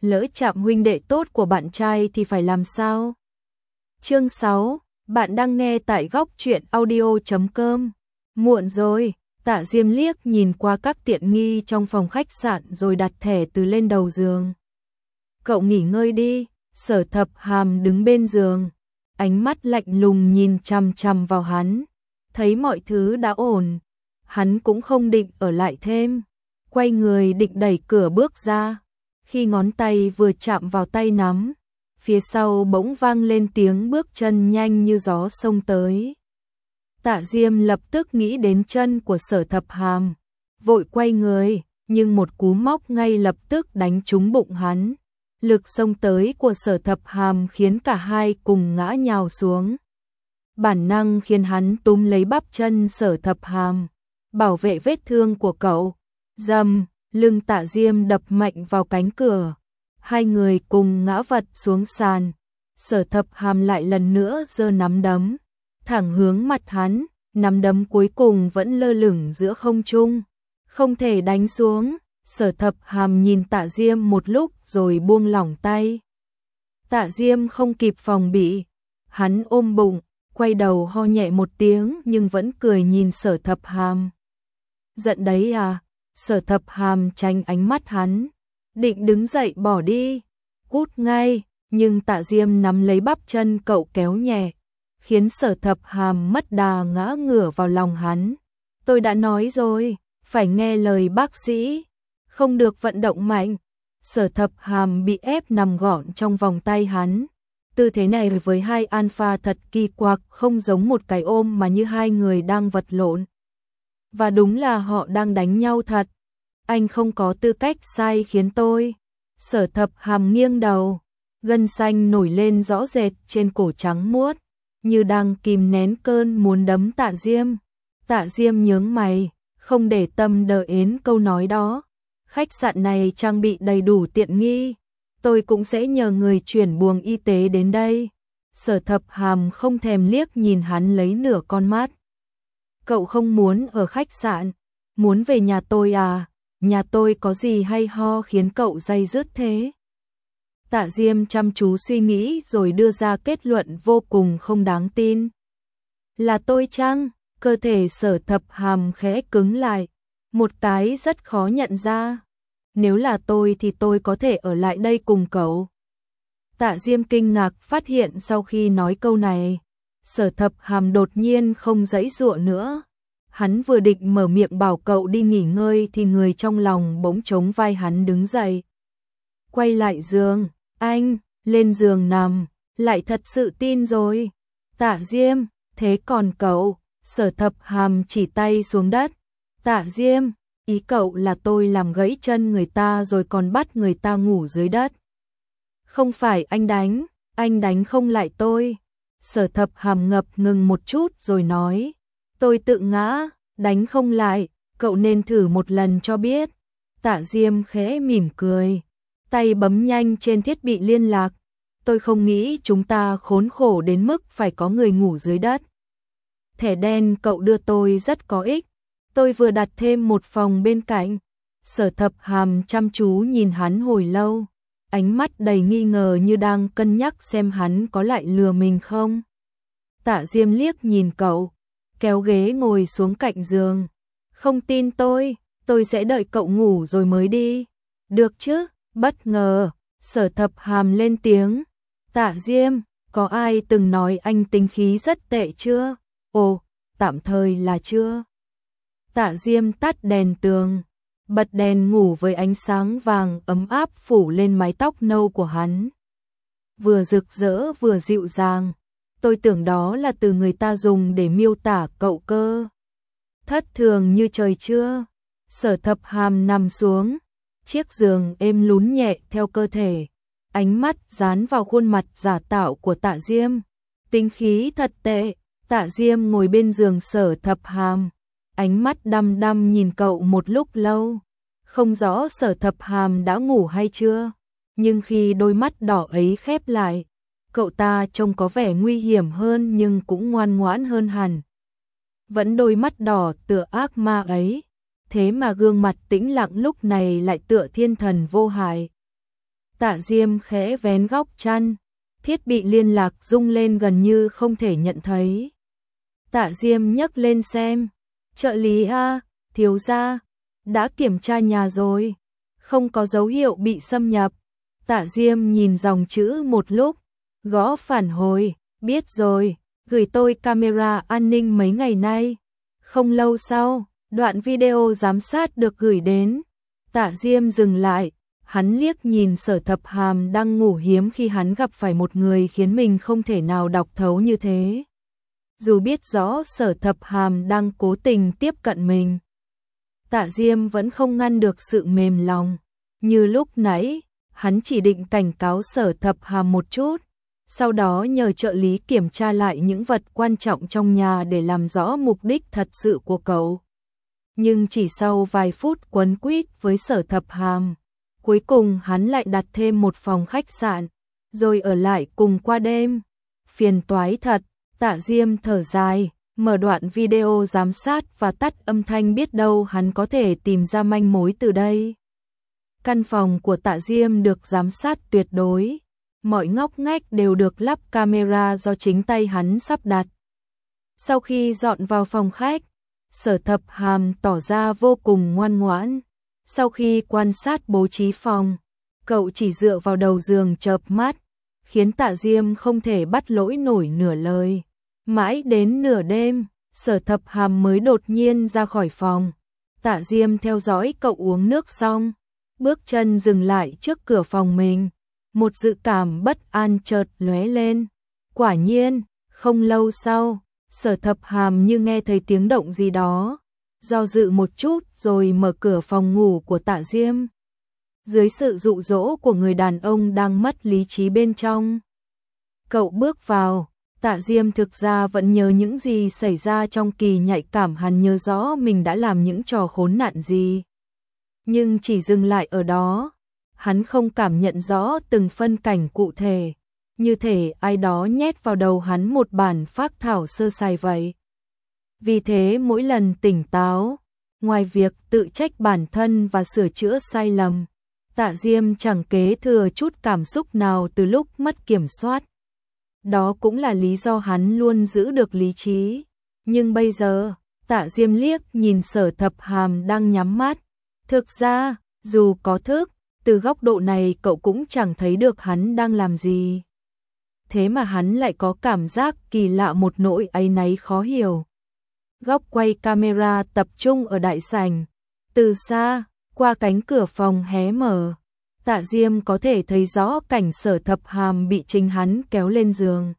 lỡ chạm huynh đệ tốt của bạn trai thì phải làm sao? Chương 6, bạn đang nghe tại góc truyện audio.com. Muộn rồi, Tạ Diêm liếc nhìn qua các tiện nghi trong phòng khách sạn rồi đặt thẻ từ lên đầu giường. Cậu nghỉ ngơi đi, Sở Thập Hàm đứng bên giường, ánh mắt lạnh lùng nhìn chằm chằm vào hắn. Thấy mọi thứ đã ổn, hắn cũng không định ở lại thêm, quay người định đẩy cửa bước ra. Khi ngón tay vừa chạm vào tay nắm, phía sau bỗng vang lên tiếng bước chân nhanh như gió xông tới. Tạ Diêm lập tức nghĩ đến chân của Sở Thập Hàm, vội quay người, nhưng một cú móc ngay lập tức đánh trúng bụng hắn. Lực xông tới của Sở Thập Hàm khiến cả hai cùng ngã nhào xuống. Bản năng khiến hắn túm lấy bắp chân Sở Thập Hàm, bảo vệ vết thương của cậu. Rầm, lưng Tạ Diêm đập mạnh vào cánh cửa. Hai người cùng ngã vật xuống sàn. Sở Thập Hàm lại lần nữa giơ nắm đấm, thẳng hướng mặt hắn, nắm đấm cuối cùng vẫn lơ lửng giữa không trung, không thể đánh xuống. Sở Thập Hàm nhìn Tạ Diêm một lúc rồi buông lỏng tay. Tạ Diêm không kịp phòng bị, hắn ôm bụng, quay đầu ho nhẹ một tiếng nhưng vẫn cười nhìn Sở Thập Hàm. Giận đấy à? Sở Thập Hàm tránh ánh mắt hắn, định đứng dậy bỏ đi, cút ngay, nhưng Tạ Diêm nắm lấy bắp chân cậu kéo nhẹ, khiến Sở Thập Hàm mất đà ngã ngửa vào lòng hắn. Tôi đã nói rồi, phải nghe lời bác sĩ, không được vận động mạnh. Sở Thập Hàm bị ép nằm gọn trong vòng tay hắn. Tư thế này với hai alpha thật kỳ quặc, không giống một cái ôm mà như hai người đang vật lộn. Và đúng là họ đang đánh nhau thật. Anh không có tư cách sai khiến tôi. Sở Thập Hàm nghiêng đầu, gân xanh nổi lên rõ rệt trên cổ trắng muốt, như đang kìm nén cơn muốn đấm Tạ Diêm. Tạ Diêm nhướng mày, không để tâm đến câu nói đó. Khách sạn này trang bị đầy đủ tiện nghi, tôi cũng sẽ nhờ người chuyển buồng y tế đến đây. Sở Thập Hàm không thèm liếc nhìn hắn lấy nửa con mắt. Cậu không muốn ở khách sạn, muốn về nhà tôi à? Nhà tôi có gì hay ho khiến cậu day dứt thế? Tạ Diêm chăm chú suy nghĩ rồi đưa ra kết luận vô cùng không đáng tin. Là tôi chăng? Cơ thể Sở Thập Hàm khẽ cứng lại, một cái rất khó nhận ra. Nếu là tôi thì tôi có thể ở lại đây cùng cậu. Tạ Diêm kinh ngạc phát hiện sau khi nói câu này, Sở Thập Hàm đột nhiên không giãy giụa nữa. Hắn vừa định mở miệng bảo cậu đi nghỉ ngơi thì người trong lòng bỗng chống vai hắn đứng dậy. Quay lại giường, anh, lên giường nằm, lại thật sự tin rồi. Tạ Diêm, thế còn cậu? Sở Thập Hàm chỉ tay xuống đất. Tạ Diêm, ý cậu là tôi làm gãy chân người ta rồi còn bắt người ta ngủ dưới đất. Không phải anh đánh không lại tôi. Sở Thập Hàm ngập ngừng một chút rồi nói. Tôi tự ngã, đánh không lại, cậu nên thử một lần cho biết. Tạ Diêm khẽ mỉm cười, tay bấm nhanh trên thiết bị liên lạc. Tôi không nghĩ chúng ta khốn khổ đến mức phải có người ngủ dưới đất. Thẻ đen cậu đưa tôi rất có ích, tôi vừa đặt thêm một phòng bên cạnh. Sở Thập Hàm chăm chú nhìn hắn hồi lâu, ánh mắt đầy nghi ngờ như đang cân nhắc xem hắn có lại lừa mình không. Tạ Diêm liếc nhìn cậu, kéo ghế ngồi xuống cạnh giường. Không tin tôi sẽ đợi cậu ngủ rồi mới đi. Được chứ? Bất ngờ, Sở Thập Hàm lên tiếng. Tạ Diêm, có ai từng nói anh tính khí rất tệ chưa? Ồ, tạm thời là chưa. Tạ Diêm tắt đèn tường, bật đèn ngủ với ánh sáng vàng ấm áp phủ lên mái tóc nâu của hắn. Vừa rực rỡ vừa dịu dàng. Tôi tưởng đó là từ người ta dùng để miêu tả cậu cơ. Thất thường như trời trưa. Sở Thập Hàm nằm xuống, chiếc giường êm lún nhẹ theo cơ thể, ánh mắt dán vào khuôn mặt giả tạo của Tạ Diêm. Tính khí thật tệ. Tạ Diêm ngồi bên giường Sở Thập Hàm, ánh mắt đăm đăm nhìn cậu một lúc lâu. Không rõ Sở Thập Hàm đã ngủ hay chưa, nhưng khi đôi mắt đỏ ấy khép lại, cậu ta trông có vẻ nguy hiểm hơn nhưng cũng ngoan ngoãn hơn hẳn. Vẫn đôi mắt đỏ tựa ác ma ấy, thế mà gương mặt tĩnh lặng lúc này lại tựa thiên thần vô hại. Tạ Diêm khẽ vén góc chăn, thiết bị liên lạc rung lên gần như không thể nhận thấy. Tạ Diêm nhấc lên xem, trợ lý a, thiếu gia, đã kiểm tra nhà rồi, không có dấu hiệu bị xâm nhập. Tạ Diêm nhìn dòng chữ một lúc, gõ phản hồi, biết rồi, gửi tôi camera an ninh mấy ngày nay. Không lâu sau, đoạn video giám sát được gửi đến. Tạ Diêm dừng lại, hắn liếc nhìn Sở Thập Hàm đang ngủ, hiếm khi hắn gặp phải một người khiến mình không thể nào đọc thấu như thế. Dù biết rõ Sở Thập Hàm đang cố tình tiếp cận mình, Tạ Diêm vẫn không ngăn được sự mềm lòng. Như lúc nãy, hắn chỉ định cảnh cáo Sở Thập Hàm một chút, sau đó nhờ trợ lý kiểm tra lại những vật quan trọng trong nhà để làm rõ mục đích thật sự của cậu. Nhưng chỉ sau vài phút quấn quýt với Sở Thập Hàm, cuối cùng hắn lại đặt thêm một phòng khách sạn, rồi ở lại cùng qua đêm. Phiền toái thật. Tạ Diêm thở dài, mở đoạn video giám sát và tắt âm thanh, biết đâu hắn có thể tìm ra manh mối từ đây. Căn phòng của Tạ Diêm được giám sát tuyệt đối, mọi ngóc ngách đều được lắp camera do chính tay hắn sắp đặt. Sau khi dọn vào phòng khách, Sở Thập Hàm tỏ ra vô cùng ngoan ngoãn. Sau khi quan sát bố trí phòng, cậu chỉ dựa vào đầu giường chợp mắt, khiến Tạ Diêm không thể bắt lỗi nổi nửa lời. Mãi đến nửa đêm, Sở Thập Hàm mới đột nhiên ra khỏi phòng. Tạ Diêm theo dõi cậu uống nước xong, bước chân dừng lại trước cửa phòng mình. Một dự cảm bất an chợt lóe lên. Quả nhiên, không lâu sau, Sở Thập Hàm như nghe thấy tiếng động gì đó, do dự một chút rồi mở cửa phòng ngủ của Tạ Diêm. Dưới sự dụ dỗ của người đàn ông đang mất lý trí bên trong, cậu bước vào. Tạ Diêm thực ra vẫn nhớ những gì xảy ra trong kỳ nhạy cảm, hắn nhớ rõ mình đã làm những trò khốn nạn gì. Nhưng chỉ dừng lại ở đó, hắn không cảm nhận rõ từng phân cảnh cụ thể, như thể ai đó nhét vào đầu hắn một bản phác thảo sơ sài vậy. Vì thế mỗi lần tỉnh táo, ngoài việc tự trách bản thân và sửa chữa sai lầm, Tạ Diêm chẳng kế thừa chút cảm xúc nào từ lúc mất kiểm soát. Đó cũng là lý do hắn luôn giữ được lý trí. Nhưng bây giờ, Tạ Diêm liếc nhìn Sở Thập Hàm đang nhắm mắt. Thực ra, dù có thức, từ góc độ này cậu cũng chẳng thấy được hắn đang làm gì. Thế mà hắn lại có cảm giác kỳ lạ, một nỗi áy náy khó hiểu. Góc quay camera tập trung ở đại sảnh. Từ xa, qua cánh cửa phòng hé mở, Tạ Diêm có thể thấy rõ cảnh Sở Thập Hàm bị chính hắn kéo lên giường,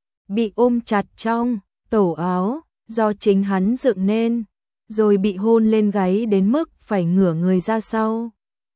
bị ôm chặt trong tổ áo do chính hắn dựng nên, rồi bị hôn lên gáy đến mức phải ngửa người ra sau,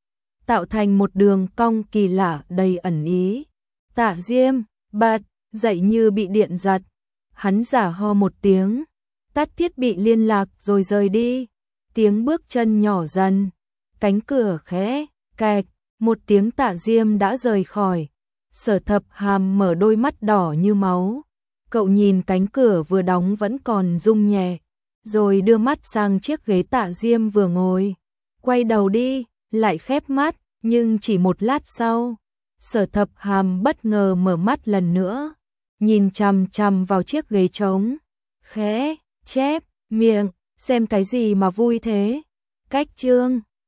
tạo thành một đường cong kỳ lạ đầy ẩn ý. Tạ Diêm bật dậy như bị điện giật, hắn giả ho một tiếng, tắt thiết bị liên lạc rồi rời đi. Tiếng bước chân nhỏ dần, cánh cửa khẽ kẹt, một tiếng Tạ Diêm đã rời khỏi. Sở Thập Hàm mở đôi mắt đỏ như máu, cậu nhìn cánh cửa vừa đóng vẫn còn rung nhẹ, rồi đưa mắt sang chiếc ghế Tạ Diêm vừa ngồi, quay đầu đi, lại khép mắt. Nhưng chỉ một lát sau, Sở Thập Hàm bất ngờ mở mắt lần nữa, nhìn chằm chằm vào chiếc ghế trống, khẽ chép miệng, xem cái gì mà vui thế. Cách chương